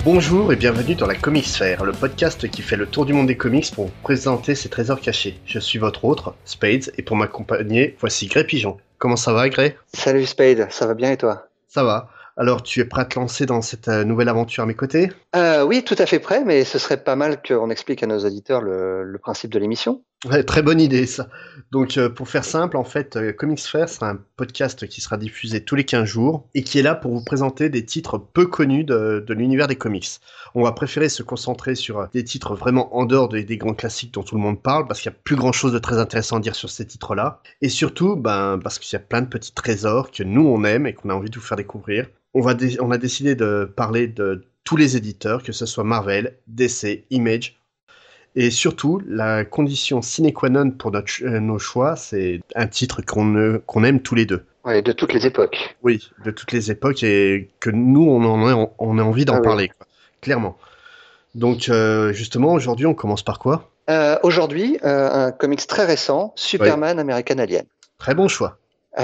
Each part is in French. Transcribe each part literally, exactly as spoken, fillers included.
Bonjour et bienvenue dans la Comics Sphere, le podcast qui fait le tour du monde des comics pour vous présenter ses trésors cachés. Je suis votre hôte, Spades, et pour m'accompagner, voici Grey Pigeon. Comment ça va, Grey ? Salut Spade, ça va bien et toi ? Ça va. Alors, tu es prêt à te lancer dans cette euh, nouvelle aventure à mes côtés ? euh, Oui, tout à fait prêt, mais ce serait pas mal qu'on explique à nos auditeurs le, le principe de l'émission. Ouais, très bonne idée, ça. Donc, euh, pour faire simple, en fait, euh, Comics Sphere sera un podcast qui sera diffusé tous les quinze jours et qui est là pour vous présenter des titres peu connus de, de l'univers des comics. On va préférer se concentrer sur euh, des titres vraiment en dehors des, des grands classiques dont tout le monde parle, parce qu'il n'y a plus grand chose de très intéressant à dire sur ces titres-là. Et surtout, ben, parce qu'il y a plein de petits trésors que nous, on aime et qu'on a envie de vous faire découvrir. On, va dé- on a décidé de parler de tous les éditeurs, que ce soit Marvel, D C, Image. Et surtout, la condition sine qua non pour notre, euh, nos choix, c'est un titre qu'on euh, qu'on aime tous les deux. Oui, de toutes les époques. Oui, de toutes les époques et que nous, on en a, on a envie d'en Ah oui. parler, quoi, clairement. Donc, euh, justement, aujourd'hui, on commence par quoi ? Euh, aujourd'hui, euh, un comics très récent, Superman American Alien. Très bon choix.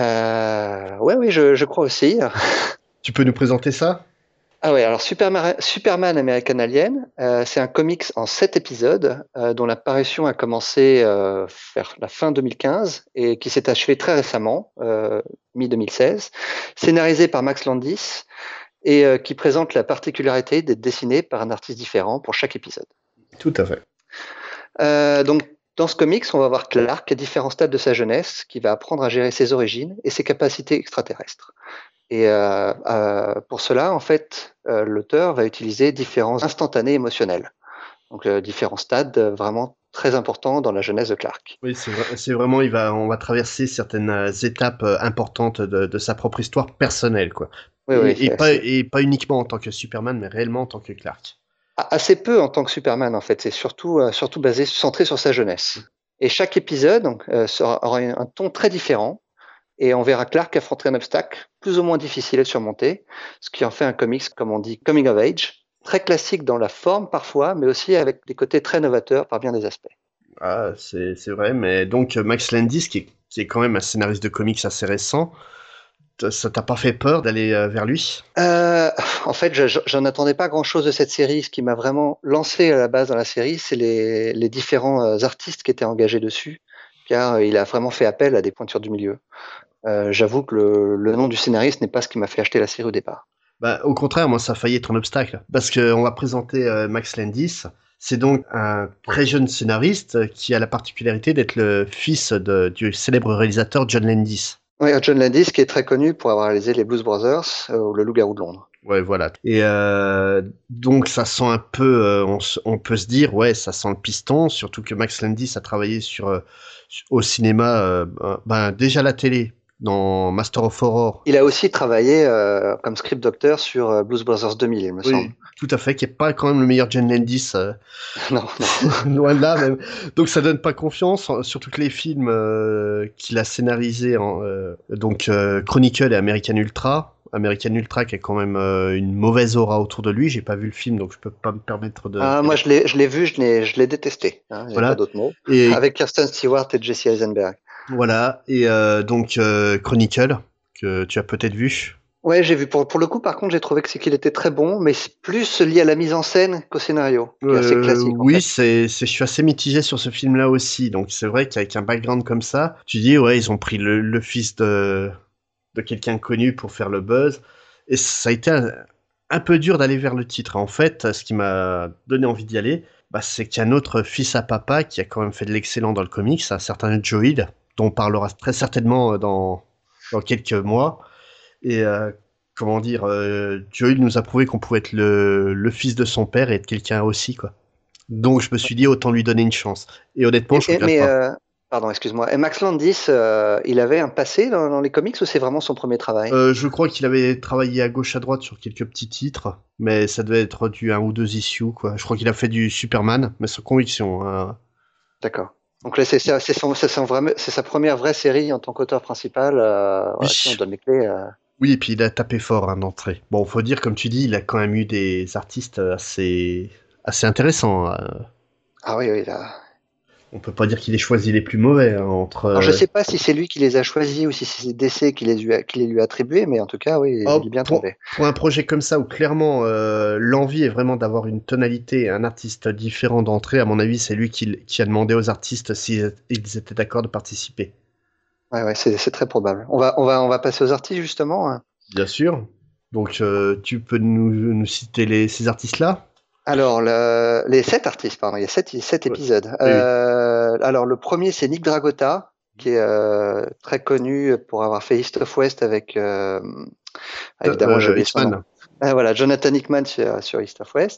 Euh, ouais, oui, je, je crois aussi. Tu peux nous présenter ça ? Ah ouais, alors Superman, Superman American Alien, euh, c'est un comics en sept épisodes euh, dont la parution a commencé euh, vers la fin deux mille quinze et qui s'est achevée très récemment, euh, mi deux mille seize, scénarisé par Max Landis et euh, qui présente la particularité d'être dessiné par un artiste différent pour chaque épisode. Tout à fait. Euh, donc, dans ce comics, on va voir Clark à différents stades de sa jeunesse, qui va apprendre à gérer ses origines et ses capacités extraterrestres. Et euh, euh, pour cela, en fait, euh, l'auteur va utiliser différents instantanés émotionnels, donc euh, différents stades euh, vraiment très importants dans la jeunesse de Clark. Oui, c'est, vrai, c'est vraiment, il va, on va traverser certaines euh, étapes euh, importantes de, de sa propre histoire personnelle, quoi. Oui, Et, oui, et, c'est, pas, c'est et pas uniquement en tant que Superman, mais réellement en tant que Clark. assez peu en tant que Superman, en fait. C'est surtout, euh, surtout basé, centré sur sa jeunesse. Et chaque épisode donc, euh, sera, aura un ton très différent. Et on verra Clark affronter un obstacle plus ou moins difficile à surmonter, ce qui en fait un comics, comme on dit, coming of age, très classique dans la forme parfois, mais aussi avec des côtés très novateurs par bien des aspects. Ah, c'est, c'est vrai, mais donc Max Landis, qui est, qui est quand même un scénariste de comics assez récent, t- ça t'a pas fait peur d'aller euh, vers lui ? Euh, en fait, je, j'en attendais pas grand-chose de cette série. Ce qui m'a vraiment lancé à la base dans la série, c'est les, les différents euh, artistes qui étaient engagés dessus, car euh, il a vraiment fait appel à des pointures du milieu. Euh, j'avoue que le, le nom du scénariste n'est pas ce qui m'a fait acheter la série au départ. Bah, au contraire, moi, ça a failli être un obstacle. Parce qu'on va présenter euh, Max Landis. C'est donc un très jeune scénariste qui a la particularité d'être le fils de, du célèbre réalisateur John Landis. Oui, John Landis, qui est très connu pour avoir réalisé les Blues Brothers euh, ou le Loup-garou de Londres. Ouais, voilà. Et euh, donc, ça sent un peu, euh, on, s- on peut se dire, ouais, ça sent le piston, surtout que Max Landis a travaillé sur, euh, sur- au cinéma, euh, ben, ben, déjà la télé, dans Master of Horror. Il a aussi travaillé euh, comme script doctor sur euh, Blues Brothers deux mille, il me semble. Oui, tout à fait, qui est pas quand même le meilleur John Landis, euh, non, non. loin de là même. Donc ça donne pas confiance, en- surtout que les films euh, qu'il a scénarisés, en, euh, donc euh, Chronicle et American Ultra. American Ultra qui a quand même euh, une mauvaise aura autour de lui. J'ai pas vu le film, donc je peux pas me permettre de. Ah, moi, je l'ai, je l'ai vu, je l'ai, je l'ai détesté. Hein, il n'y a pas Voilà. d'autre mot. Et Avec Kirsten Stewart et Jesse Eisenberg. voilà. Et euh, donc euh, Chronicle que tu as peut-être vu. Ouais, j'ai vu. Pour, pour le coup, par contre, j'ai trouvé que c'est qu'il était très bon, mais c'est plus lié à la mise en scène qu'au scénario, qui est assez Euh, classique, en oui, fait. c'est, c'est, je suis assez mitigé sur ce film-là aussi. Donc c'est vrai qu'avec un background comme ça, tu dis ouais, ils ont pris le, le fils de de quelqu'un connu pour faire le buzz. Et ça a été un, un peu dur d'aller vers le titre. En fait, ce qui m'a donné envie d'y aller, bah, c'est qu'il y a un autre fils à papa qui a quand même fait de l'excellent dans le comics, un certain Joel, dont on parlera très certainement dans dans quelques mois. Et euh, comment dire, euh, Joel nous a prouvé qu'on pouvait être le, le fils de son père et être quelqu'un aussi, quoi. Donc je me suis dit autant lui donner une chance. Et honnêtement, je Et, et- regrette mais, pas. euh, pardon, excuse-moi. Et Max Landis, euh, il avait un passé dans, dans les comics ou c'est vraiment son premier travail? Euh, je crois qu'il avait travaillé à gauche à droite sur quelques petits titres, mais ça devait être du un ou deux issues, quoi. Je crois qu'il a fait du Superman, mais sans conviction, hein. D'accord. Donc là, c'est, c'est, c'est son, c'est son vrai- c'est sa première vraie série en tant qu'auteur principal, euh, Oui. à qui on donne les clés. euh. Oui, et puis il a tapé fort hein, d'entrée. Bon, faut dire, comme tu dis, il a quand même eu des artistes assez, assez intéressants. euh. Ah oui, oui, là. On peut pas dire qu'il ait choisi les plus mauvais hein, entre. Alors, je Euh... sais pas si c'est lui qui les a choisis ou si c'est D C qui les, lui a, qui les lui a attribués, mais en tout cas, oui, il Oh, est bien pour, tombé. pour un projet comme ça où clairement euh, l'envie est vraiment d'avoir une tonalité et un artiste différent d'entrée, à mon avis, c'est lui qui, qui a demandé aux artistes s'ils ils étaient d'accord de participer. Ouais, ouais, c'est, c'est très probable. On va, on va, on va passer aux artistes justement, hein. Bien sûr. Donc, euh, tu peux nous, nous citer les, ces artistes-là? Alors, le, les sept artistes, pardon, il y a sept, sept Ouais. épisodes. Oui, oui. Euh, alors, le premier, c'est Nick Dragota, qui est euh, très connu pour avoir fait East of West avec, euh, ah, évidemment, j'ai Euh, oublié son nom. Hitman. Ah, voilà, Jonathan Hickman sur, sur East of West.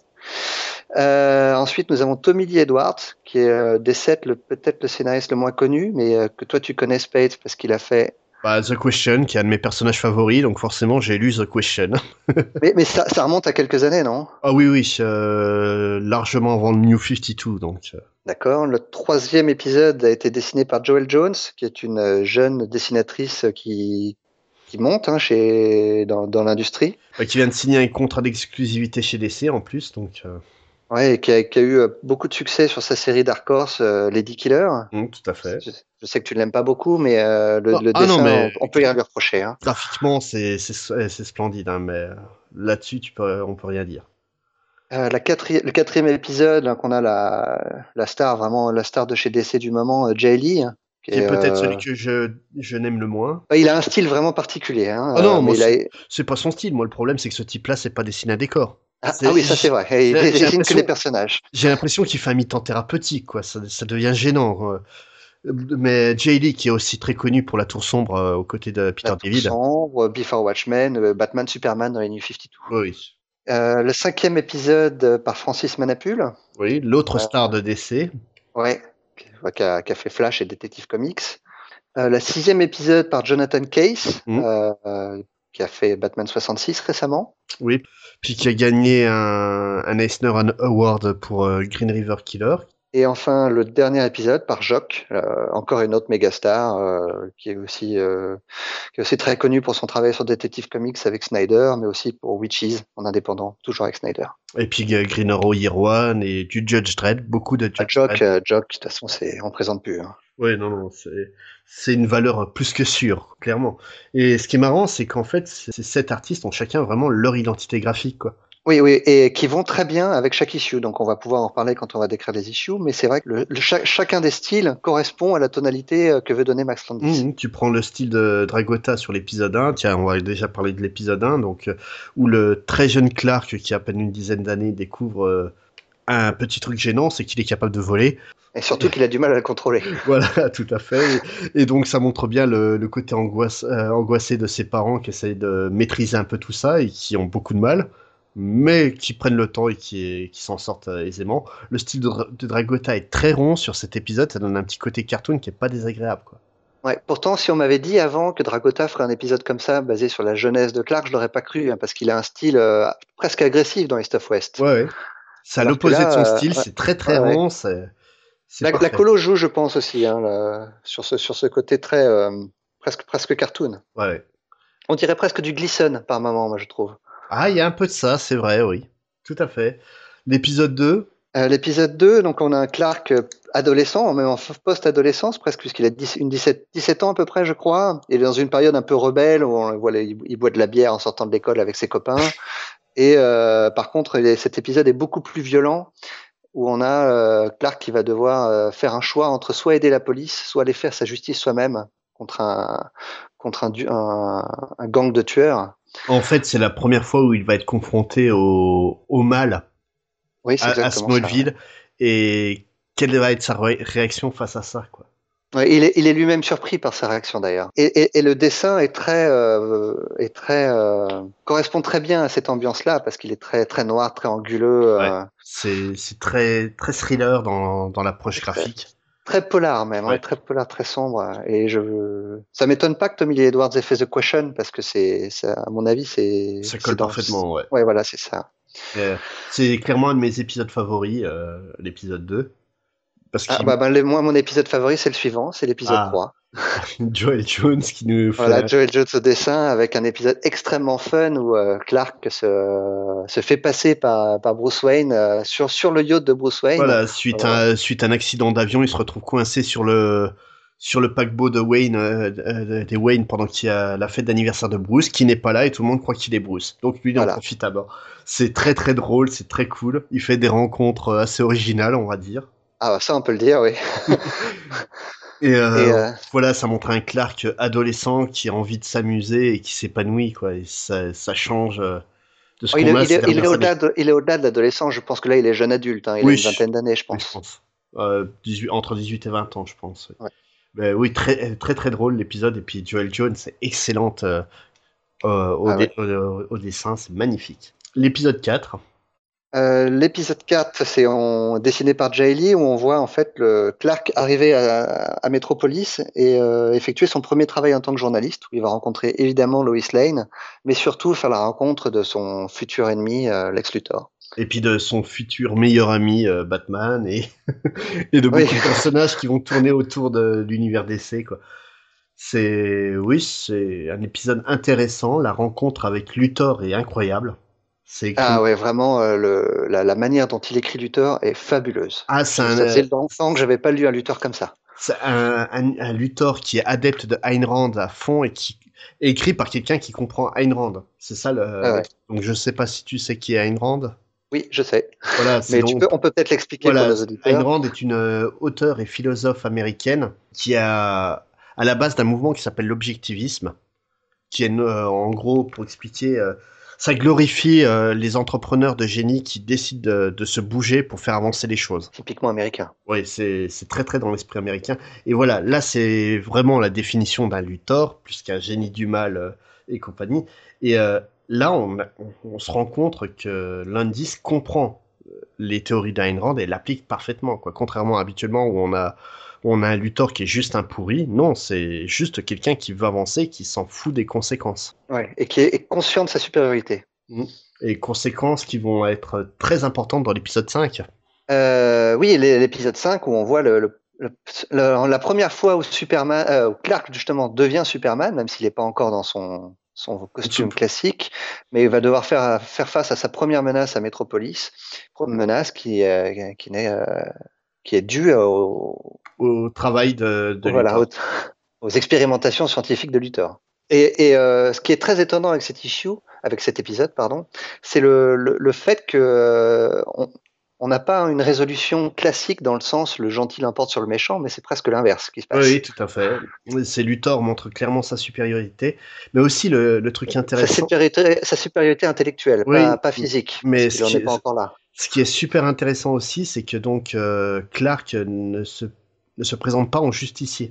Euh, ensuite, nous avons Tommy Lee Edwards, qui est euh, des sept, le, peut-être le scénariste le moins connu, mais euh, que toi tu connais Spade parce qu'il a fait. Bah, The Question, qui est un de mes personnages favoris, donc forcément j'ai lu The Question. Mais, mais ça, ça remonte à quelques années, non? Ah oui, oui, euh, largement avant le New cinquante-deux, donc. euh, D'accord. Le troisième épisode a été dessiné par Joelle Jones, qui est une euh, jeune dessinatrice qui, qui monte hein, chez, dans, dans l'industrie. bah, qui vient de signer un contrat d'exclusivité chez D C en plus, donc. euh, Ouais, et qui a, qui a eu euh, beaucoup de succès sur sa série Dark Horse, euh, Lady Killer. hum, tout à fait. Je, je sais que tu ne l'aimes pas beaucoup, mais euh, le, Ah, le ah non, dessin, mais on, on peut rien lui reprocher, hein. graphiquement, c'est c'est c'est splendide, hein, mais euh, là-dessus, tu peux, on peut rien dire. Euh, la quatri- le quatrième épisode, là, qu'on a la, la star, vraiment la star de chez D C du moment, euh, Jay Lee, hein, qui Qui est est, peut-être euh, celui que je, je n'aime le moins. ouais, il a un style vraiment particulier, hein, Ah euh, non, moi, mais il a. c'est c'est pas son style. Moi, le problème, c'est que ce type-là, c'est pas dessiné à décor. Ah, ah C'est- oui, ça c'est J'ai vrai. Et il j'ai- j'ai dessine que les l'impression, personnages. j'ai l'impression qu'il fait un mi-temps thérapeutique, quoi. Ça, ça devient gênant. quoi. Mais Jay Lee, qui est aussi très connu pour La Tour Sombre euh, aux côtés de La Peter Tour David. Sombre, Before Watchmen, euh, Batman, Superman dans les New cinquante-deux. Oui. Euh, le cinquième épisode euh, par Francis Manapul, Oui, l'autre euh, star de D C. ouais, qui, ouais, qui a, qui a fait Flash et Detective Comics. Euh, le sixième épisode par Jonathan Case, Hmm, euh, euh, qui a fait Batman soixante-six récemment. oui. Puis qui a gagné un, un Eisner Award pour euh, Green River Killer. Et enfin, le dernier épisode par Jock, euh, encore une autre méga star, euh, qui est aussi euh, qui est aussi très connue pour son travail sur Detective Comics avec Snyder, mais aussi pour Witches en indépendant, toujours avec Snyder. Et puis euh, Green Arrow Year One et du Judge Dredd, beaucoup de Ah, Judge Jock, Dredd. euh, Jock, de toute façon, c'est on présente plus, hein. Ouais, non, non, c'est c'est une valeur plus que sûre, clairement. Et ce qui est marrant, c'est qu'en fait, ces sept artistes ont chacun vraiment leur identité graphique, quoi. Oui, oui, et qui vont très bien avec chaque issue. Donc, on va pouvoir en reparler quand on va décrire les issues. Mais c'est vrai que le, le- cha- chacun des styles correspond à la tonalité euh, que veut donner Max Landis. Mhm, tu prends le style de Dragota sur l'épisode un, tiens, on va déjà parler de l'épisode un, donc, euh, où le très jeune Clark, qui a à peine une dizaine d'années, découvre euh, un petit truc gênant, c'est qu'il est capable de voler. Et surtout qu'il a du mal à le contrôler. Voilà, tout à fait. Et, et donc, ça montre bien le, le côté angoisse, euh, angoissé de ses parents qui essayent de maîtriser un peu tout ça et qui ont beaucoup de mal, mais qui prennent le temps et qui, qui s'en sortent euh, aisément. Le style de, Dra- de Dragota est très rond sur cet épisode, ça donne un petit côté cartoon qui est pas désagréable, quoi. Ouais. Pourtant, si on m'avait dit avant que Dragota ferait un épisode comme ça, basé sur la jeunesse de Clark, je l'aurais pas cru, hein, parce qu'il a un style euh, presque agressif dans East of West. Ouais, ouais. C'est à Alors que l'opposé de son là, euh, style, ouais, c'est très très ouais, ouais. rond, c'est c'est La, la parfait. colo joue, je pense aussi, hein, là, sur ce sur ce côté très euh, presque presque cartoon. Ouais. Ouais. On dirait presque du Gleason par moment, moi je trouve. Ah, il y a un peu de ça, c'est vrai, oui. Tout à fait. L'épisode deux. Euh, l'épisode deux, donc on a un Clark euh, adolescent, même en post-adolescence presque, puisqu'il a dix, une dix-sept, dix-sept ans à peu près, je crois. Il est dans une période un peu rebelle où on le voit, il, il boit de la bière en sortant de l'école avec ses copains. Et euh, par contre, il est- cet épisode est beaucoup plus violent, où on a euh, Clark qui va devoir euh, faire un choix entre soit aider la police, soit aller faire sa justice soi-même contre un contre un, du- un, un gang de tueurs. En fait, c'est la première fois où il va être confronté au, au mal Oui, c'est à, à exactement ça. Ouais. Smallville et quelle va être sa ré- réaction face à ça, quoi. Ouais, il est, il est lui-même surpris par sa réaction d'ailleurs. Et, et, et le dessin est très, euh, est très euh, correspond très bien à cette ambiance-là parce qu'il est très, très noir, très anguleux, Ouais. euh, C'est c'est très très thriller dans dans l'approche très, graphique. très polar même, ouais, Ouais. très polar, très sombre. Et je, ça m'étonne pas que Tommy Lee Edwards ait fait The Question parce que c'est, ça, à mon avis, c'est, Ça c'est colle dans, parfaitement, ouais. ouais, voilà, c'est ça. Euh, c'est clairement un de mes épisodes favoris, euh, l'épisode deux. Parce Ah, qu'il bah, bah, le- moi, mon épisode favori, c'est le suivant, c'est l'épisode ah trois. Joel Jones qui nous Voilà, fait... Joel Jones au dessin avec un épisode extrêmement fun où euh, Clark se, se fait passer par, par Bruce Wayne euh, sur, sur le yacht de Bruce Wayne. Voilà, suite Euh, à, suite à un accident d'avion, il se retrouve coincé sur le, sur le paquebot de Wayne, euh, euh, des Wayne pendant qu'il y a la fête d'anniversaire de Bruce, qui n'est pas là et tout le monde croit qu'il est Bruce. Donc lui, il en voilà. profite à bord. C'est très très drôle, c'est très cool. Il fait des rencontres assez originales, on va dire. Ah, ça, on peut le dire, oui. Et Et euh, euh, voilà, ça montre un Clark adolescent qui a envie de s'amuser et qui s'épanouit, quoi. Et ça, ça change euh, de ce oh, il qu'on est, a il ces est, il est dernières au-delà années. de, il est au-delà de l'adolescent. Je pense que là, il est jeune adulte. Hein. Il a une Oui, vingtaine d'années, je oui, je pense. pense. Euh, dix-huit entre dix-huit et vingt ans, je pense. Oui. Ouais. Ben oui, très très très drôle l'épisode. Et puis Joel Jones, c'est excellente euh, euh, au, Ah, dé- ouais. au, au dessin, c'est magnifique. L'épisode quatre. Euh, l'épisode quatre, c'est en, dessiné par Jay Lee, où on voit en fait le Clark arriver à, à Metropolis et euh, effectuer son premier travail en tant que journaliste, où il va rencontrer évidemment Lois Lane, mais surtout faire la rencontre de son futur ennemi, euh, Lex Luthor. Et puis de son futur meilleur ami euh, Batman et, et de Oui, beaucoup de personnages qui vont tourner autour de l'univers D C, quoi. C'est, oui, c'est un épisode intéressant. La rencontre avec Luthor est incroyable. C'est écrit. ah ouais, vraiment, euh, le, la, la manière dont il écrit Luthor est fabuleuse. Ah, c'est Je- un, ça euh, faisait longtemps que j'avais pas lu un Luthor comme ça. c'est un, un, un Luthor qui est adepte de Ayn Rand à fond et qui est écrit par quelqu'un qui comprend Ayn Rand. C'est ça le, Ah le ouais. truc. Donc je sais pas si tu sais qui est Ayn Rand. Oui, je sais. Voilà, c'est Mais tu peux, donc on peut peut-être l'expliquer pour voilà, nos Ayn auditeurs. Rand est une euh, auteure et philosophe américaine qui a à la base d'un mouvement qui s'appelle l'objectivisme, qui est euh, en gros pour expliquer, euh, ça glorifie euh, les entrepreneurs de génie qui décident de, de se bouger pour faire avancer les choses. Typiquement américain. Oui, c'est c'est très très dans l'esprit américain. Et voilà, là c'est vraiment la définition d'un Luthor, plus qu'un génie du mal euh, et compagnie. Et euh, là, on, a- on, on se rend compte que l'indice comprend euh, les théories d'Ayn Rand et l'applique parfaitement, quoi. Contrairement à habituellement où on a où on a un Luthor qui est juste un pourri. Non, c'est juste quelqu'un qui veut avancer, qui s'en fout des conséquences. Ouais. Et qui est, est conscient de sa supériorité. Mm. Et conséquences qui vont être très importantes dans l'épisode cinq. Euh, oui, l'é- l'épisode cinq où on voit le, le- le- le- la première fois où Superman, euh, où Clark justement devient Superman, même s'il n'est pas encore dans son, son costume classique, mais il va devoir faire, faire face à sa première menace à Metropolis, une menace qui, euh, qui, n'est, euh, qui est due au, Au travail de, de voilà, aux, Luthor. aux expérimentations scientifiques de Luthor. Et, et euh, ce qui est très étonnant avec cet issue, avec cet épisode, pardon, c'est le, le, le fait que euh, on on n'a pas une résolution classique dans le sens le gentil l'emporte sur le méchant, mais c'est presque l'inverse qui se Oui, oui, passe. tout à fait. C'est Luthor montre clairement sa supériorité, mais aussi le, le truc Sa intéressant. supériorité, sa supériorité intellectuelle, pas, Oui, pas physique, parce mais qu'il ce n'en qui est pas est, encore là. ce qui est super intéressant aussi, c'est que donc euh, Clark ne se, ne se présente pas en justicier.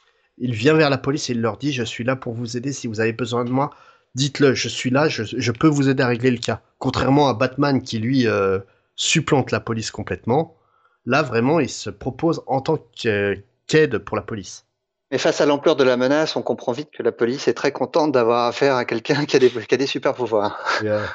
Il vient vers la police et il leur dit: je suis là pour vous aider. Si vous avez besoin de moi, dites-le. Je suis là. Je, je peux vous aider à régler le cas. Contrairement à Batman qui lui euh, supplante la police complètement. Là, vraiment, il se propose en tant que- qu'aide pour la police. Mais face à l'ampleur de la menace, on comprend vite que la police est très contente d'avoir affaire à quelqu'un qui a des, qui a des super pouvoirs. Et, euh,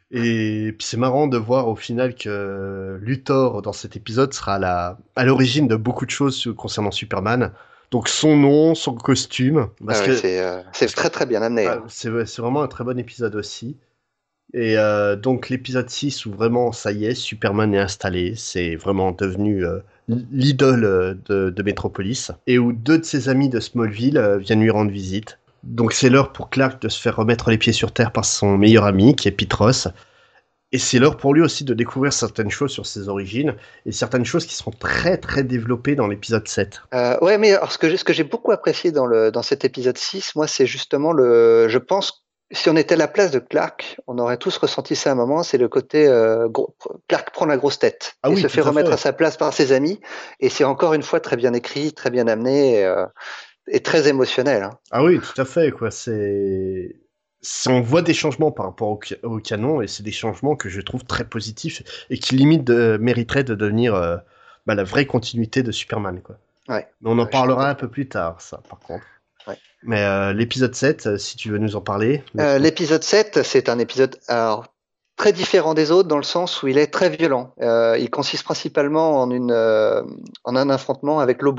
et puis c'est marrant de voir au final que Luthor dans cet épisode sera à la- à l'origine de beaucoup de choses concernant Superman. Donc son nom, son costume, parce Ah ouais, que c'est euh, c'est parce que très très bien amené. ah, Hein. c'est c'est vraiment un très bon épisode aussi. Et euh, donc l'épisode six où vraiment ça y est, Superman est installé, c'est vraiment devenu euh, l'idole euh, de, de Metropolis, et où deux de ses amis de Smallville euh, viennent lui rendre visite. Donc c'est l'heure pour Clark de se faire remettre les pieds sur terre par son meilleur ami, qui est Pete Ross. Et c'est l'heure pour lui aussi de découvrir certaines choses sur ses origines, et certaines choses qui seront très très développées dans l'épisode sept. Euh, ouais, mais alors ce que j'ai, ce que j'ai beaucoup apprécié dans le dans cet épisode six, moi, c'est justement le. Je pense si on était à la place de Clark, on aurait tous ressenti ça à un moment. C'est le côté euh, gros- Clark prend la grosse tête Ah et oui, se tout fait à remettre à fait. sa place par ses amis. Et c'est encore une fois très bien écrit, très bien amené et, euh, et très émotionnel. Hein. Ah oui, tout à fait, quoi. C'est, c'est- on voit des changements par rapport au, ca- au canon, et c'est des changements que je trouve très positifs et qui limite de, mériteraient de devenir euh, bah, la vraie continuité de Superman, quoi. Ouais, Mais on en ouais, je suis tout parlera à un fait. peu plus tard, ça, par contre. Ouais. Mais euh, l'épisode sept, euh, si tu veux nous en parler. le- Euh, l'épisode sept, c'est un épisode alors, très différent des autres dans le sens où il est très violent. Euh, il consiste principalement en, une, euh, en un affrontement avec Lobo.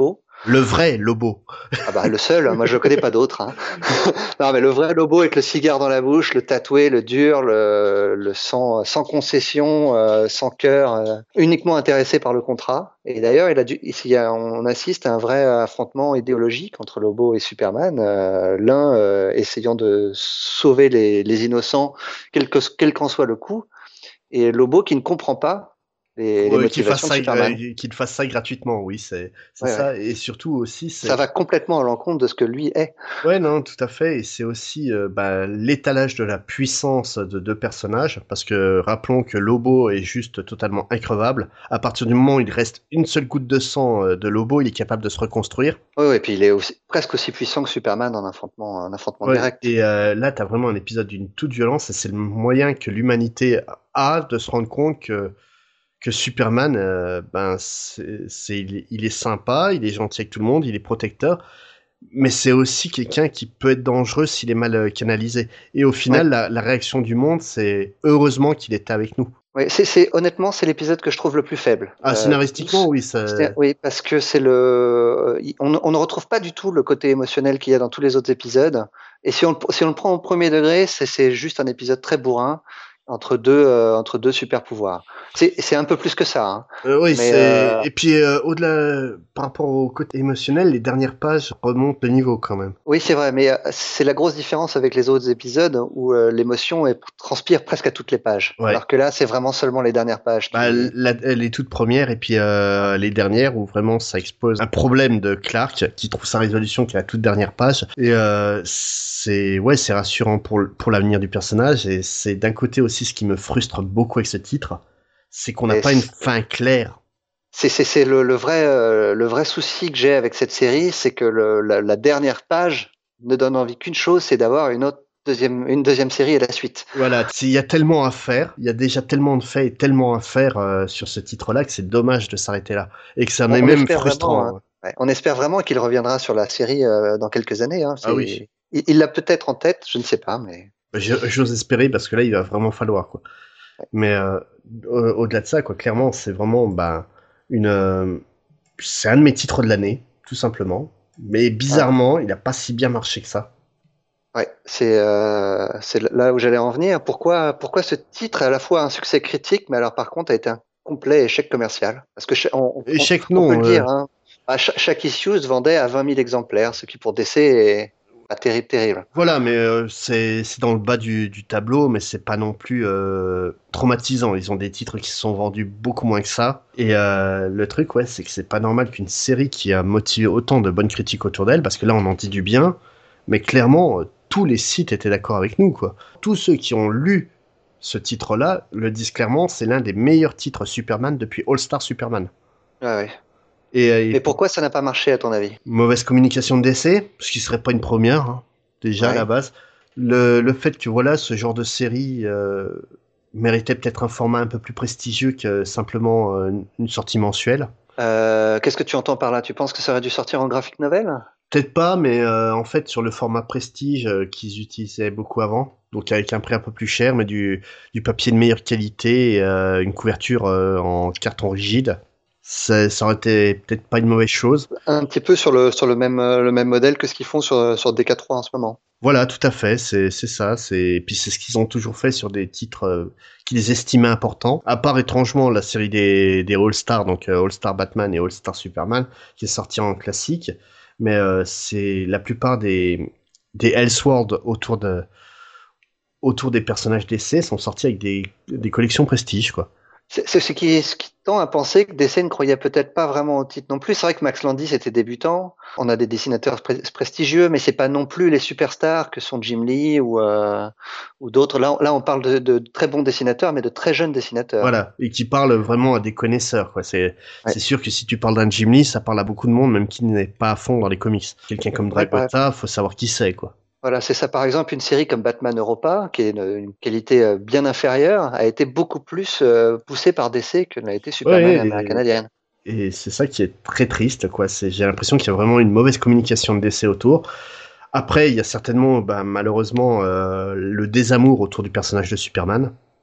Le vrai Lobo. Ah bah le seul, moi je connais pas d'autres. Hein. Non mais le vrai Lobo avec le cigare dans la bouche, le tatoué, le dur, le, le sans, sans concession, euh, sans cœur, euh, uniquement intéressé par le contrat. Et d'ailleurs, il a dû, ici, on assiste à un vrai affrontement idéologique entre Lobo et Superman, euh, l'un euh, essayant de sauver les, les innocents, quel que, quel qu'en soit le coût, et Lobo qui ne comprend pas les, les Ouais, qu'il fasse motivations de ça, Superman. euh, qu'il fasse ça gratuitement, oui, c'est c'est Ouais, ouais. ça. Et surtout aussi, Ça c'est va complètement à l'encontre de ce que lui est. ouais, non, tout à fait. Et c'est aussi euh, bah, l'étalage de la puissance de deux personnages, parce que rappelons que Lobo est juste totalement increvable. À partir du moment où il reste une seule goutte de sang euh, de Lobo, il est capable de se reconstruire. Oui, ouais, et puis il est aussi, presque aussi puissant que Superman en affrontement, en affrontement Ouais, direct. et euh, là, t'as vraiment un épisode d'une toute violence, et c'est le moyen que l'humanité a de se rendre compte que que Superman, euh, ben, c'est, c'est, il est, il est sympa, il est gentil avec tout le monde, il est protecteur, mais c'est aussi quelqu'un qui peut être dangereux s'il est mal euh, canalisé. Et au Ouais. final, la, la réaction du monde, c'est heureusement qu'il était avec nous. Ouais, c'est, c'est honnêtement, c'est l'épisode que je trouve le plus faible Ah, euh, de scénaristiquement, tous. oui, ça, C'est- Oui, parce que c'est le, on, on ne retrouve pas du tout le côté émotionnel qu'il y a dans tous les autres épisodes. Et si on, le- si on le prend au premier degré, c'est, c'est juste un épisode très bourrin entre deux, euh, entre deux super pouvoirs. C'est, c'est un peu plus que ça, hein. Euh, oui, Mais c'est euh, et puis euh, au-delà par rapport au côté émotionnel, les dernières pages remontent le niveau quand même. oui, c'est vrai. Mais euh, c'est la grosse différence avec les autres épisodes où euh, l'émotion est- transpire presque à toutes les pages. Ouais. Alors que là, c'est vraiment seulement les dernières pages Bah, qui. la, les toutes premières et puis euh, les dernières où vraiment ça expose un problème de Clark qui trouve sa résolution qui est la toute dernière page et euh, c'est ouais c'est rassurant pour pour l'avenir du personnage et c'est d'un côté aussi ce qui me frustre beaucoup avec ce titre, c'est qu'on n'a Et pas une fin claire. C'est c'est c'est le, le vrai euh, le vrai souci que j'ai avec cette série, c'est que le, la, la dernière page ne donne envie qu'une chose, c'est d'avoir une autre deuxième une deuxième série et la suite. Voilà, il y a tellement à faire, il y a déjà tellement de faits et tellement à faire euh, sur ce titre-là que c'est dommage de s'arrêter là et que ça en On, est on même espère vraiment, hein. frustrant. Ouais, on espère vraiment qu'il reviendra sur la série euh, dans quelques années. Hein. Ah oui, C'est il il l'a peut-être en tête, je ne sais pas, mais Je- j'ose espérer parce que là il va vraiment falloir quoi. Mais euh, au- au-delà de ça, quoi, clairement, c'est vraiment bah, une. euh, c'est un de mes titres de l'année, tout simplement. Mais ouais, bizarrement, il a pas si bien marché que ça. ouais, c'est euh, c'est là où j'allais en venir. Pourquoi pourquoi ce titre est à la fois un succès critique, mais alors par contre a été un complet échec commercial? Parce que cha- on, on, Échec, on peut le non. euh, dire, hein. À cha- chaque issue se vendait à vingt mille exemplaires, ce qui pour D C est pas terrible, terrible. voilà, mais euh, c'est c'est dans le bas du, du tableau, mais c'est pas non plus euh, traumatisant. Ils ont des titres qui se sont vendus beaucoup moins que ça. Et euh, le truc, ouais, c'est que c'est pas normal qu'une série qui a motivé autant de bonnes critiques autour d'elle, parce que là, on en dit du bien, mais clairement, euh, tous les sites étaient d'accord avec nous, quoi. Tous ceux qui ont lu ce titre-là le disent clairement, c'est l'un des meilleurs titres Superman depuis All Star Superman. Ouais, ouais. Et, euh, et Mais pour pourquoi ça n'a pas marché à ton avis? mauvaise communication de décès, ce qui serait pas une première, hein, déjà à la Ouais. base. Le, le fait que voilà, ce genre de série euh, méritait peut-être un format un peu plus prestigieux que simplement euh, une sortie mensuelle. Euh, qu'est-ce que tu entends par là? Tu penses que ça aurait dû sortir en graphic novel? Peut-être pas, mais euh, en fait sur le format prestige euh, qu'ils utilisaient beaucoup avant, donc avec un prix un peu plus cher, mais du, du papier de meilleure qualité, et, euh, une couverture euh, en carton rigide, ça, ça aurait été peut-être pas une mauvaise chose. Un petit peu sur le sur le même euh, le même modèle que ce qu'ils font sur sur D K trois en ce moment. Voilà, tout à fait, c'est c'est ça, c'est et puis c'est ce qu'ils ont toujours fait sur des titres euh, qu'ils estimaient importants. À part étrangement la série des des All Star, donc euh, All Star Batman et All Star Superman, qui est sortie en classique, mais euh, c'est la plupart des des Elseworlds autour de autour des personnages D C sont sortis avec des des collections prestige quoi. C'est c'est ce qui, ce qui tend à penser que D C ne croyait peut-être pas vraiment au titre non plus. C'est vrai que Max Landis était débutant. On a des dessinateurs pré- prestigieux, mais c'est pas non plus les superstars que sont Jim Lee ou, euh, ou d'autres. Là, on- là, on parle de, de très bons dessinateurs, mais de très jeunes dessinateurs. Voilà, et qui parle vraiment à des connaisseurs quoi. C'est Ouais, c'est sûr que si tu parles d'un Jim Lee, ça parle à beaucoup de monde même qui n'est pas à fond dans les comics. Quelqu'un comme ouais, par- Dragota, faut savoir qui c'est quoi. voilà, c'est ça. Par exemple, une série comme Batman Europa, qui est une, une qualité euh, bien inférieure, a été beaucoup plus euh, poussée par D C que l'a été Superman et American Ouais, Alien. et, et c'est ça qui est très triste, quoi. C'est, j'ai l'impression qu'il y a vraiment une mauvaise communication de D C autour. Après, il y a certainement, bah, malheureusement, euh, le désamour autour du personnage de Superman.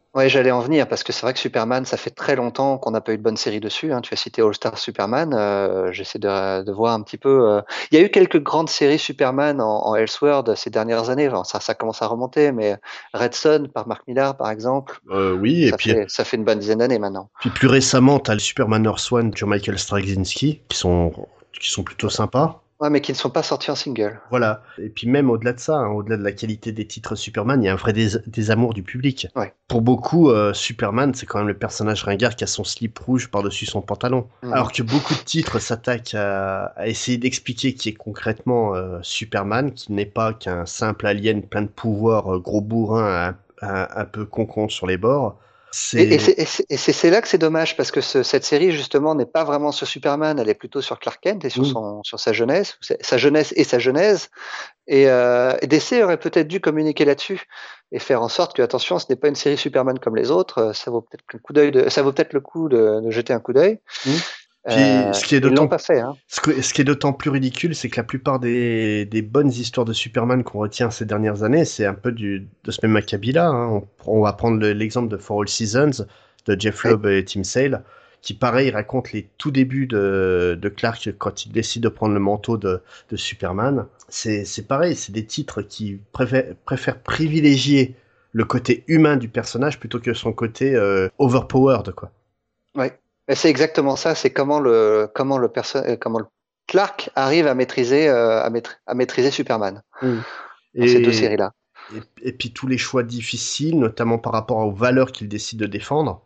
Ouais, j'allais en venir parce que c'est vrai que Superman, ça fait très longtemps qu'on n'a pas eu de bonne série dessus, hein. Tu as cité All Star Superman, heu, j'essaie de de voir un petit peu, heu il y a eu quelques grandes séries Superman en en Elseworld ces dernières années, enfin ça ça commence à remonter, mais Red Son par Mark Millar, par exemple, Euh, oui, et ça puis, fait ça fait une bonne dizaine d'années maintenant. puis plus récemment, t'as le Superman Earth One de Michael Straczynski, qui sont, qui sont plutôt sympas. Ouais, mais qui ne sont pas sortis en single. Voilà. Et puis même au-delà de ça, hein, au-delà de la qualité des titres Superman, il y a un vrai dés- désamour du public. Ouais. Pour beaucoup, euh, Superman, c'est quand même le personnage ringard qui a son slip rouge par-dessus son pantalon. Mmh. Alors que beaucoup de titres s'attaquent à, à essayer d'expliquer qui est concrètement euh, Superman, qui n'est pas qu'un simple alien plein de pouvoirs, euh, gros bourrin, un, un, un peu concon sur les bords. Et et C'est... c'est et c'est et c'est c'est là que c'est dommage parce que ce cette série justement n'est pas vraiment sur Superman, elle est plutôt sur Clark Kent et sur Mm. son sur sa jeunesse, sa sa jeunesse et sa genèse. Et, heu, et D C aurait peut-être dû communiquer là-dessus et faire en sorte que, attention, ce n'est pas une série Superman comme les autres, heu, ça vaut peut-être le coup d'œil de ça vaut peut-être le coup de de jeter un coup d'œil. Mm. Puis Heu, ce qui est ils l'ont d'autant pas fait, hein. ce, que- ce qui est d'autant plus ridicule, c'est que la plupart des, des bonnes histoires de Superman qu'on retient ces dernières années, c'est un peu du, de ce même acabit-là, hein. On, on va prendre le- l'exemple de For All Seasons de Jeff Oui. Loeb et Tim Sale, qui pareil raconte les tout débuts de, de Clark quand il décide de prendre le manteau de, de Superman. C'est c'est pareil, c'est des titres qui préfèrent, préfèrent privilégier le côté humain du personnage plutôt que son côté euh, overpowered, quoi. Ouais. Mais c'est exactement ça, c'est comment le comment le perso heu, comment le Clark arrive à maîtriser, heu, à maîtr à maîtriser Superman Mm. dans ces deux Et, séries-là. et, et puis tous les choix difficiles, notamment par rapport aux valeurs qu'il décide de défendre.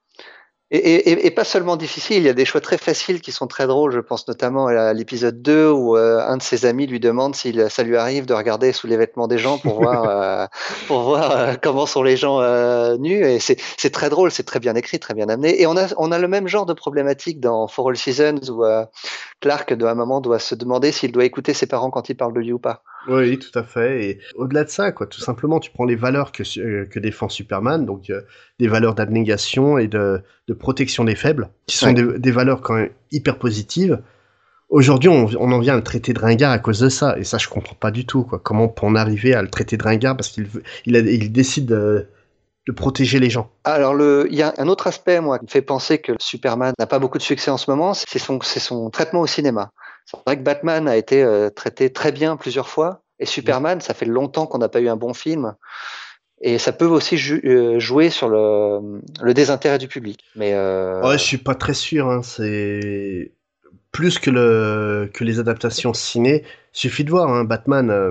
Et, et, et- et pas seulement difficile, il y a des choix très faciles qui sont très drôles. Je pense notamment à l'épisode deux où euh, un de ses amis lui demande si ça lui arrive de regarder sous les vêtements des gens pour voir, euh, pour voir euh, comment sont les gens euh, nus. Et c'est c'est très drôle, c'est très bien écrit, très bien amené. Et on a, on a le même genre de problématique dans For All Seasons où euh, Clark, à un moment, doit se demander s'il doit écouter ses parents quand ils parlent de lui ou pas. Oui, tout à fait. Et au-delà de ça, quoi, tout simplement, tu prends les valeurs que, su- euh, que défend Superman, donc euh, des valeurs d'abnégation et de, de protection des faibles, qui sont Ouais. des, des valeurs quand même hyper positives. Aujourd'hui, on, on en vient à le traiter de ringard à cause de ça, et ça, je comprends pas du tout, quoi. Comment on peut en arriver à le traiter de ringard parce qu'il veut- il, a- il décide de, de protéger les gens. Alors le, il y a un autre aspect moi qui me fait penser que Superman n'a pas beaucoup de succès en ce moment, c'est son, c'est son traitement au cinéma. C'est vrai que Batman a été euh, traité très bien plusieurs fois et Superman, ça fait longtemps qu'on n'a pas eu un bon film et ça peut aussi ju- euh, jouer sur le, le désintérêt du public. Mais Ouais, euh, je suis pas très sûr, hein. C'est plus que le que les adaptations ciné. Suffit de voir, hein, Batman. euh,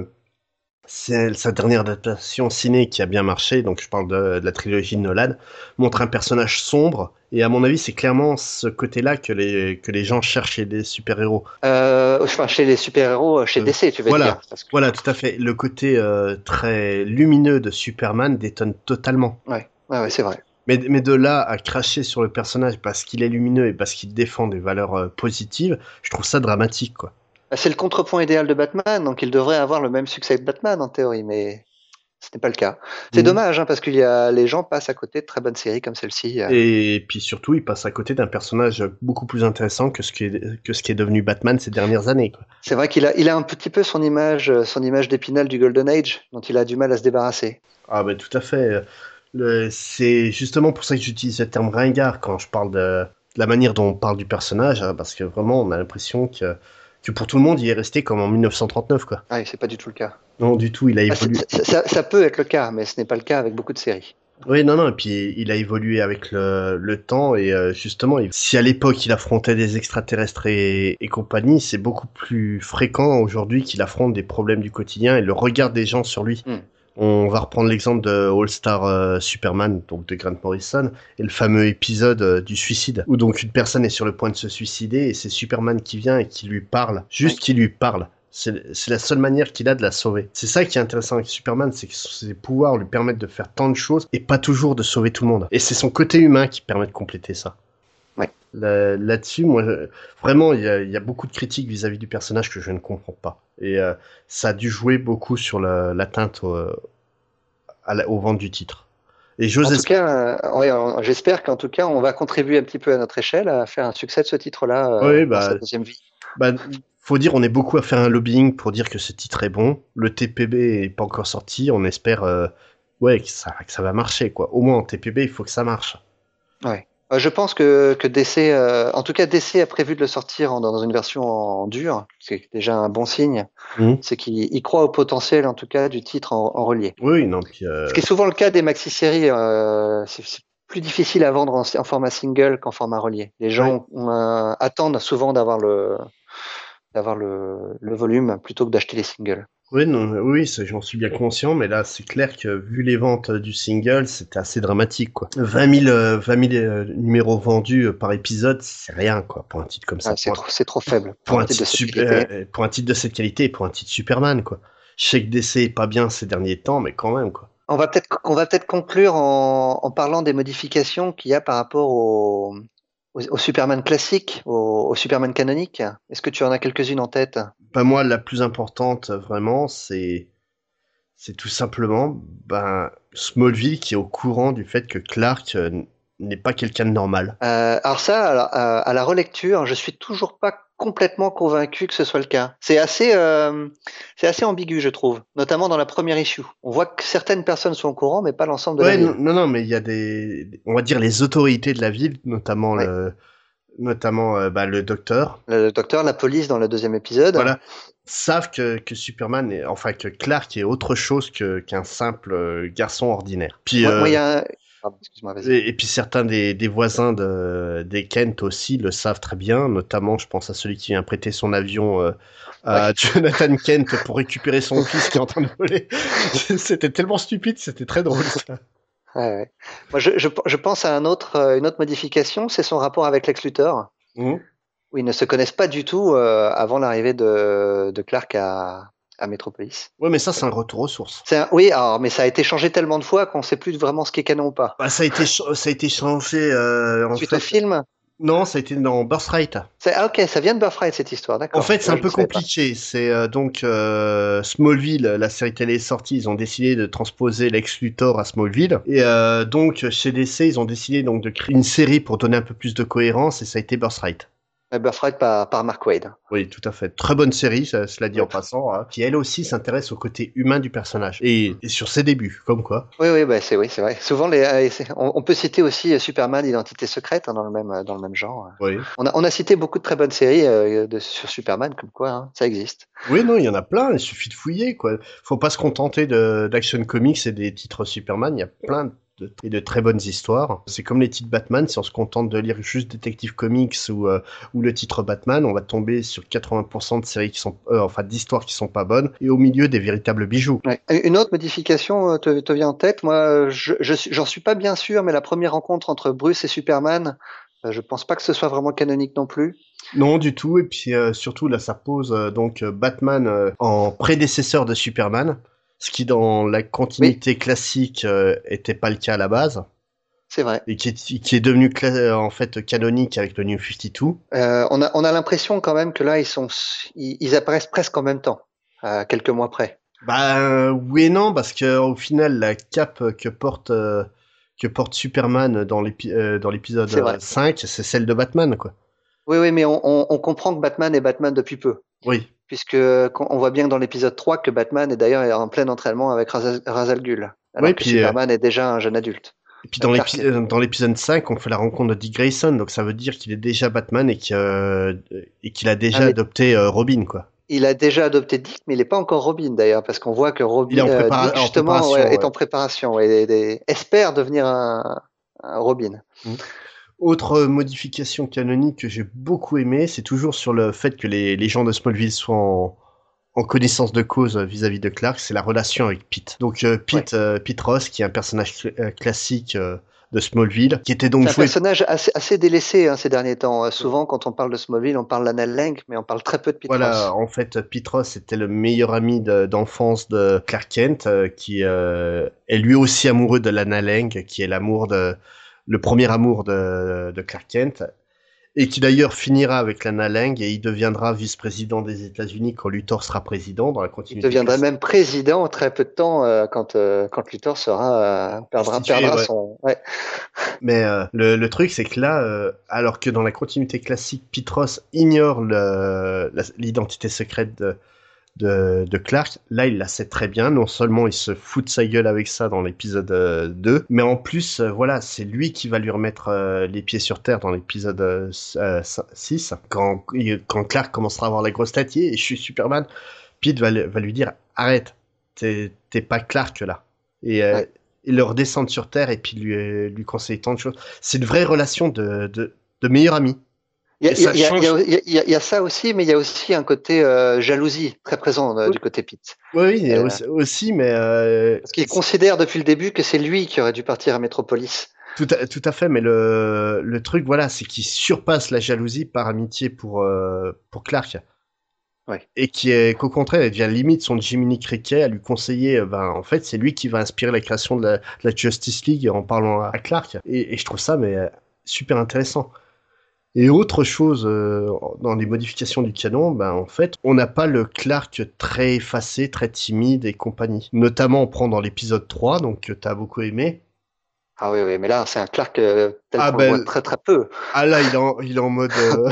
c'est sa dernière adaptation ciné qui a bien marché. Donc je parle de, de la trilogie de Nolan. Montre un personnage sombre et à mon avis, c'est clairement ce côté-là que les que les gens cherchent chez des super-héros. euh, enfin, chez les super-héros, chez Euh, D C, tu veux dire. voilà, Parce que, voilà, tout à fait. Le côté euh, très lumineux de Superman détonne totalement. ouais, ouais, ouais, c'est vrai. Mais, mais de là à cracher sur le personnage parce qu'il est lumineux et parce qu'il défend des valeurs euh, positives, je trouve ça dramatique, quoi. Bah, c'est le contrepoint idéal de Batman, donc il devrait avoir le même succès que Batman en théorie, mais ce n'est pas le cas. C'est Mhm. dommage, hein, parce qu'il y a les gens passent à côté de très bonnes séries comme celle-ci. euh. Et puis surtout, il passe à côté d'un personnage beaucoup plus intéressant que ce qui est, que ce qui est devenu Batman ces dernières années, quoi. C'est vrai qu'il a, il a un petit peu son image, euh, son image d'Épinal du Golden Age, dont il a du mal à se débarrasser. Ah ben tout à fait. Le- c'est justement pour ça que j'utilise le terme ringard quand je parle de, de la manière dont on parle du personnage, hein, parce que vraiment, on a l'impression que, que pour tout le monde, il est resté comme en mille neuf cent trente-neuf, quoi. Ah, c'est pas du tout le cas. Non, du tout, il a Ah, c'est- évolué. c'est- ça, ça peut être le cas, mais ce n'est pas le cas avec beaucoup de séries. Oui, non, non, et puis il a évolué avec le, le temps, et euh, justement, il- si à l'époque il affrontait des extraterrestres et, et compagnie, c'est beaucoup plus fréquent aujourd'hui qu'il affronte des problèmes du quotidien et le regard des gens sur lui. Hmm. On va reprendre l'exemple de All Star euh, Superman, donc de Grant Morrison, et le fameux épisode euh, du suicide, où donc une personne est sur le point de se suicider et c'est Superman qui vient et qui lui parle, juste Oui. qui lui parle. C'est c'est la seule manière qu'il a de la sauver. C'est ça qui est intéressant avec Superman, c'est que ses pouvoirs lui permettent de faire tant de choses et pas toujours de sauver tout le monde. Et c'est son côté humain qui permet de compléter ça. Ouais. Là- Là-dessus, moi, je- vraiment, il y a, il y a beaucoup de critiques vis-à-vis du personnage que je ne comprends pas. Et euh, ça a dû jouer beaucoup sur la- l'atteinte au, à la- au vente du titre. Et En j'ose tout espérer. cas, euh, ouais, on- j'espère qu'en tout cas, on va contribuer un petit peu à notre échelle à faire un succès de ce titre-là euh, Oui, dans sa bah, deuxième vie. bah, faut dire, on est beaucoup à faire un lobbying pour dire que ce titre est bon. Le T P B est pas encore sorti. On espère euh, ouais, que ça, que ça va marcher, quoi. Au moins en T P B, il faut que ça marche. Ouais. Euh, je pense que, que D C, euh, en tout cas D C a prévu de le sortir en- dans une version en dur, c'est déjà un bon signe. Mmh. C'est qu'il il croit au potentiel, en tout cas, du titre en, en relié. Oui, non, puis euh, Ce qui est souvent le cas des maxi-séries, euh, c'est c'est plus difficile à vendre en, en format single qu'en format relié. Les ouais. gens euh, attendent souvent d'avoir le d'avoir le, le volume plutôt que d'acheter les singles. Oui, non, oui, ça, j'en suis bien conscient, mais là, c'est clair que vu les ventes euh, du single, c'était assez dramatique, quoi. vingt mille, euh, vingt mille euh, numéros vendus euh, par épisode, c'est rien, quoi, pour un titre comme Ah, ça. c'est Pour un, trop, c'est trop faible pour pour un un titre de titre cette super, qualité. euh, pour un titre de cette qualité et pour un titre Superman, quoi. Je sais que D C est pas bien ces derniers temps, mais quand même, quoi. On va peut-être, on va peut-être conclure en, en parlant des modifications qu'il y a par rapport au, au, au Superman classique, au, au Superman canonique. Est-ce que tu en as quelques-unes en tête? Pas moi, la plus importante, euh, vraiment, c'est, c'est tout simplement, ben, Smallville qui est au courant du fait que Clark euh, n'est pas quelqu'un de normal. Euh, alors ça, à la, à- à la relecture, je suis toujours pas complètement convaincu que ce soit le cas. C'est assez, euh, c'est assez ambigu, je trouve, notamment dans la première issue. On voit que certaines personnes sont au courant, mais pas l'ensemble de la Ouais, non, ville. non, non, mais il y a des, on va dire les autorités de la ville, notamment Oui. le, notamment euh, bah, le docteur, Le docteur, la police dans le deuxième épisode. voilà, savent que, que Superman, est, enfin que Clark est autre chose que qu'un simple euh, garçon ordinaire. Puis Moi, moi, il y euh, a un... Pardon, excuse-moi, vas-y. et, et puis certains des, des voisins de, des Kent aussi le savent très bien, notamment je pense à celui qui vient prêter son avion euh, à Ouais. Jonathan Kent pour récupérer son fils qui est en train de voler. C'était tellement stupide, c'était très drôle ça. Ouais, ouais. Moi, je, je, je pense à un autre, euh, une autre modification, c'est son rapport avec Lex Luthor, Mhm. où ils ne se connaissent pas du tout euh, avant l'arrivée de, de Clark à, à Metropolis. Ouais, mais ça c'est un retour aux sources. C'est un- oui, alors, mais ça a été changé tellement de fois qu'on sait plus vraiment ce qui est canon ou pas. Bah, ça a été ch- ça a été changé euh, en Suite au fait. film, Non, ça a été dans Birthright. c'est ah, ok, ça vient de Birthright cette histoire, En d'accord. fait, Tu c'est vois, un je peu ne savais pas. compliqué. C'est euh, donc euh, Smallville, la série télé est sortie, ils ont décidé de transposer Lex Luthor à Smallville. Et euh, donc chez D C, ils ont décidé donc de créer une série pour donner un peu plus de cohérence, et ça a été Birthright. Euh, Birthright par, par Mark Waid. Oui, tout à fait. Très bonne série, ça, cela dit Oui, en passant, hein, qui elle aussi s'intéresse au côté humain du personnage et, et sur ses débuts, comme quoi. oui, oui, bah, c'est oui, c'est vrai. Souvent, les, euh, c'est- on, on peut citer aussi euh, Superman, Identité secrète, hein, dans le même, euh, dans le même genre. Oui. On a, on a cité beaucoup de très bonnes séries euh, de, sur Superman, comme quoi hein, ça existe. Oui, non, il y en a plein, il suffit de fouiller, quoi. Faut pas se contenter de d'Action Comics et des titres Superman, il y a plein de, et de très bonnes histoires. C'est comme les titres Batman, si on se contente de lire juste Detective Comics ou, euh, ou le titre Batman, on va tomber sur quatre-vingts pour cent de séries qui sont, euh, enfin, d'histoires qui sont pas bonnes, et au milieu des véritables bijoux. Ouais. Une autre modification euh, te, te vient en tête. Moi, euh, je, je suis- j'en suis pas bien sûr, mais la première rencontre entre Bruce et Superman, euh, je pense pas que ce soit vraiment canonique non plus. Non, du tout, et puis euh, surtout là, ça pose euh, donc euh, Batman euh, en prédécesseur de Superman, ce qui dans la Oui, continuité classique euh, était pas le cas à la base. c'est vrai. Et qui est, qui est devenu cla- en fait canonique avec le New cinquante-deux. Euh, on a, on a l'impression quand même que là, ils sont, ils, ils apparaissent presque en même temps, à quelques mois près. Bah oui et non, parce que au final la cape que porte euh, que porte Superman dans l'épi- euh, dans l'épisode C'est euh, vrai. cinq, c'est celle de Batman, quoi. Oui, oui, mais on, on, on comprend que Batman est Batman depuis peu, Oui. puisque quand- on voit bien dans l'épisode trois que Batman est d'ailleurs en plein entraînement avec Ra's Ra's al Ghul, Oui, alors que puis euh, Superman est déjà un jeune adulte. et puis Euh, dans Clark l'épi- euh, dans l'épisode cinq, on fait la rencontre de Dick Grayson, donc ça veut dire qu'il est déjà Batman et qu'il euh, et qu'il a Ah, déjà mais adopté euh, Robin, quoi. il a déjà adopté Dick, mais il n'est pas encore Robin d'ailleurs, parce qu'on voit que Il est Robin, en, euh, prépara- Dick en justement préparation, ouais, est ouais. en préparation ouais, et, et- espère devenir un, un Robin. Mm. Autre euh, modification canonique que j'ai beaucoup aimé, c'est toujours sur le fait que les, les gens de Smallville soient en, en connaissance de cause vis-à-vis de Clark, c'est la relation avec Pete. Donc euh, Ouais. Pete, euh, Pete Ross, qui est un personnage cl- euh, classique euh, de Smallville, qui était donc C'est un joué... personnage assez, assez délaissé hein, ces derniers temps. Euh, Souvent, quand on parle de Smallville, on parle d'Anna Lang, mais on parle très peu de Pete Voilà, Ross. en fait, Pete Ross était le meilleur ami de- d'enfance de Clark Kent, euh, qui euh, est lui aussi amoureux de Lana Lang, qui est l'amour de le premier amour de, de Clark Kent. Et qui d'ailleurs finira avec Lana Lang et il deviendra vice-président des États-Unis quand Luthor sera président dans la Il continuité deviendrait classique. même président en très peu de temps euh, quand, euh, quand Luthor sera, euh, perdra, Destitué, perdra ouais. son. Ouais. Mais euh, le, le truc, c'est que là, euh, alors que dans la continuité classique, Pete Ross ignore le- la- l'identité secrète de, de, de Clark. Là, il la sait très bien. Non seulement il se fout de sa gueule avec ça dans l'épisode euh, deux, mais en plus, euh, voilà, c'est lui qui va lui remettre euh, les pieds sur terre dans l'épisode euh, six. Quand, quand Clark commencera à avoir la grosse tête, et je suis Superman, Pete va, va lui dire « Arrête, t'es, t'es pas Clark là ». Et euh, ouais. il le redescend sur terre et puis lui, lui conseille tant de choses. C'est une vraie relation de, de, de meilleur ami. Il y, y, y, change... y, y, y a ça aussi, mais il y a aussi un côté euh, jalousie très présent euh, oui. du côté Pete. Oui, oui, euh, aussi, aussi, mais... Euh, parce qu'il considère depuis le début que c'est lui qui aurait dû partir à Metropolis. Tout à, tout à fait, mais le, le truc, voilà, c'est qu'il surpasse la jalousie par amitié pour, euh, pour Clark. Ouais. Et qui est, qu'au contraire, elle devient limite son Jiminy Cricket à lui conseiller, ben, en fait, c'est lui qui va inspirer la création de la, de la Justice League en parlant à Clark. Et, et je trouve ça, mais, super intéressant. Et autre chose, euh, dans les modifications du canon, ben, en fait, on n'a pas le Clark très effacé, très timide et compagnie. Notamment, on prend dans l'épisode trois, donc, que t'as beaucoup aimé. Ah oui, oui, mais là, c'est un Clark euh, tel ah qu'on ben, le voit très très peu. Ah là, il est en, il est en mode... Euh...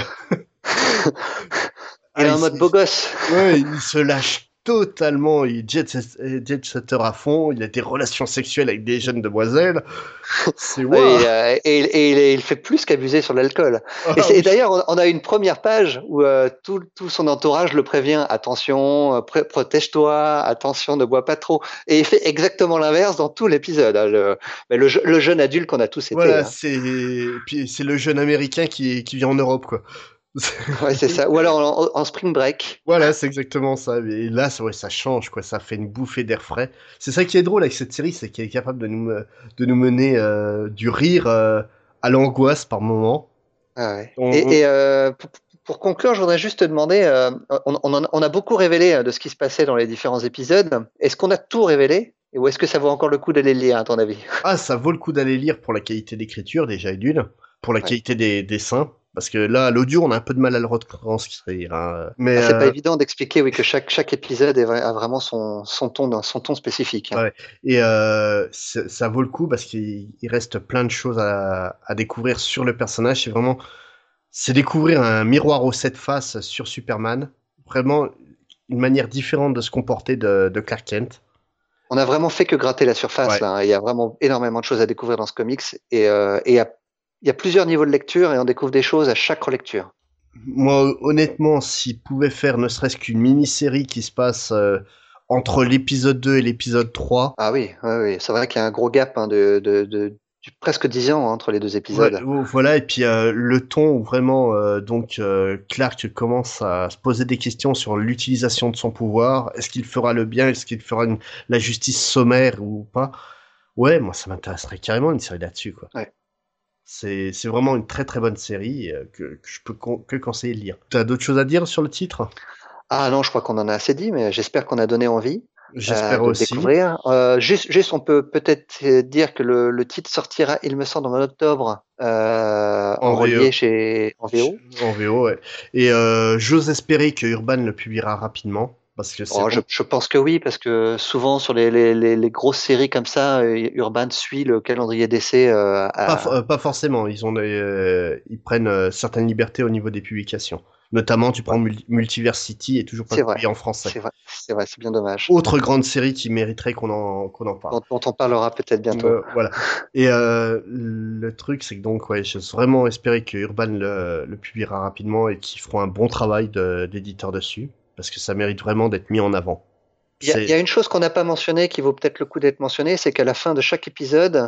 il est ah, en il mode beau gosse. Ouais, il se lâche totalement, il jet, jet setter à fond, il a des relations sexuelles avec des jeunes demoiselles. C'est wow. Et, euh, et, et, et il fait plus qu'abuser sur l'alcool. Ah, et, oui. et d'ailleurs, on, on a une première page où euh, tout, tout son entourage le prévient, attention, pr- protège-toi, attention, ne bois pas trop. Et il fait exactement l'inverse dans tout l'épisode. Hein, le, mais le, le jeune adulte qu'on a tous été. Voilà, hein. c'est puis c'est le jeune américain qui, qui vit en Europe, quoi. Ouais, c'est ça. Ou alors en, en spring break. Voilà, c'est exactement ça. Et là, ouais, ça change, quoi. Ça fait une bouffée d'air frais. C'est ça qui est drôle avec cette série, c'est qu'elle est capable de nous, de nous mener euh, du rire euh, à l'angoisse par moments. Ah ouais. On, et, on... et euh, pour, pour conclure, je voudrais juste te demander, euh, on, on, on a beaucoup révélé de ce qui se passait dans les différents épisodes. Est-ce qu'on a tout révélé? Ou est-ce que ça vaut encore le coup d'aller le lire, à ton avis? Ah, ça vaut le coup d'aller lire pour la qualité d'écriture, déjà, et d'une. Pour la ouais. qualité des dessins. Parce que là, l'audio, on a un peu de mal à le retranscrire. Hein. Mais ah, c'est euh... pas évident d'expliquer, oui, que chaque chaque épisode a vraiment son son ton son ton spécifique. Hein. Ouais. Et euh, ça vaut le coup parce qu'il reste plein de choses à, à découvrir sur le personnage. C'est vraiment, c'est découvrir un miroir aux sept faces sur Superman. Vraiment une manière différente de se comporter de, de Clark Kent. On a vraiment fait que gratter la surface ouais. là. Hein. Il y a vraiment énormément de choses à découvrir dans ce comics et euh, et à il y a plusieurs niveaux de lecture et on découvre des choses à chaque relecture. Moi, honnêtement, s'ils pouvaient faire ne serait-ce qu'une mini-série qui se passe euh, entre l'épisode deux et l'épisode trois... Ah oui, oui, oui. C'est vrai qu'il y a un gros gap hein, de, de, de, de presque dix ans hein, entre les deux épisodes. Ouais, voilà, et puis euh, le ton où vraiment euh, donc euh, Clark commence à se poser des questions sur l'utilisation de son pouvoir. Est-ce qu'il fera le bien? Est-ce qu'il fera une, la justice sommaire ou pas? Ouais, moi ça m'intéresserait carrément une série là-dessus, quoi. Ouais. C'est, c'est vraiment une très très bonne série euh, que, que je peux con- que conseiller de lire. Tu as d'autres choses à dire sur le titre? Ah non, je crois qu'on en a assez dit, mais j'espère qu'on a donné envie J'espère euh, de aussi. découvrir. Euh, juste, juste, on peut peut-être dire que le, le titre sortira, il me semble, en octobre, euh, en, en relié chez en V O. En V O, ouais. Et euh, j'ose espérer que Urban le publiera rapidement. Parce que c'est oh, je, je pense que oui, parce que souvent sur les, les, les, les grosses séries comme ça, Urban suit le calendrier d'essai. Euh, à... pas, euh, pas forcément, ils, ont des, euh, ils prennent euh, certaines libertés au niveau des publications. Notamment, tu prends ouais. Multiversity et toujours pas publié en français. C'est vrai, c'est vrai, c'est bien dommage. Autre grande série qui mériterait qu'on en, qu'on en parle. Dont, dont on parlera peut-être bientôt. Euh, voilà. Et euh, le truc, c'est que donc, ouais, j'ose vraiment espérer que Urban le, le publiera rapidement et qu'ils feront un bon travail de, d'éditeur dessus. Parce que ça mérite vraiment d'être mis en avant. Il y, y a une chose qu'on n'a pas mentionnée qui vaut peut-être le coup d'être mentionnée, c'est qu'à la fin de chaque épisode,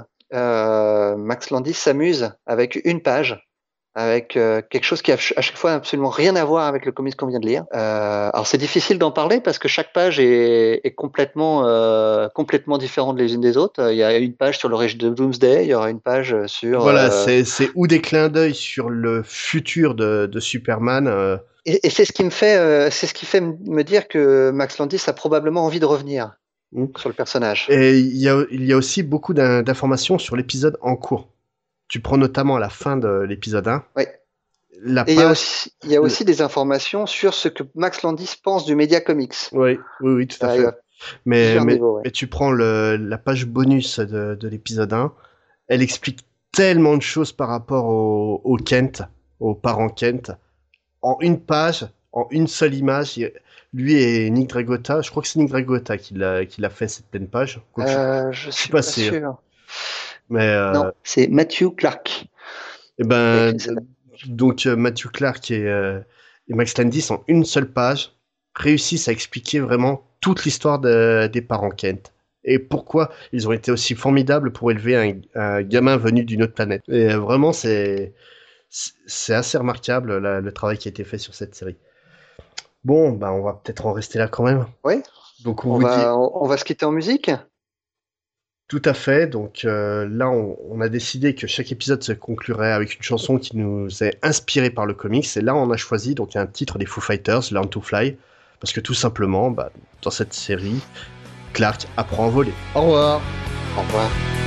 euh, Max Landis s'amuse avec une page, avec euh, quelque chose qui a à chaque fois absolument rien à voir avec le comics qu'on vient de lire. Euh, alors c'est difficile d'en parler parce que chaque page est, est complètement euh, complètement différente les unes des autres. Il y a une page sur le régime de Doomsday, il y aura une page sur... Voilà, euh... c'est, c'est ou des clins d'œil sur le futur de, de Superman... Euh... Et, et c'est ce qui me fait, euh, c'est ce qui fait me dire que Max Landis a probablement envie de revenir mmh. sur le personnage. Et il y a, il y a aussi beaucoup d'informations sur l'épisode en cours. Tu prends notamment à la fin de l'épisode un. Oui. La et il page... y a aussi, il y a aussi des informations sur ce que Max Landis pense du Media Comics. Oui, oui, oui, tout à fait. Mais, mais, niveaux, ouais. mais tu prends le, la page bonus de, de l'épisode un, elle explique tellement de choses par rapport au, au Kent, aux parents Kent. En une page, en une seule image. Il- Lui et Nick Dragotta, je crois que c'est Nick Dragotta qui l'a qui l'a fait cette pleine page. Quoique je, Euh, je je suis suis pas pas sûr. sûr. Mais euh, Non, c'est Matthew Clark eh qui a ben écrit cette. donc euh, Matthew Clark et, euh, et Max Landis en une seule page réussissent à expliquer vraiment toute l'histoire de- des parents Kent et pourquoi ils ont été aussi formidables pour élever un, un gamin venu d'une autre planète. Et euh, vraiment c'est c'est c'est assez remarquable la- le travail qui a été fait sur cette série. Bon, bah on va peut-être en rester là quand même. Oui, Donc on on vous dit va, on, on va se quitter en musique. tout à fait. Donc euh, là, on, on a décidé que chaque épisode se conclurait avec une chanson qui nous est inspirée par le comics. Et là, on a choisi donc un titre des Foo Fighters, Learn to Fly, parce que tout simplement, bah, dans cette série, Clark apprend à voler. Au revoir. Au revoir.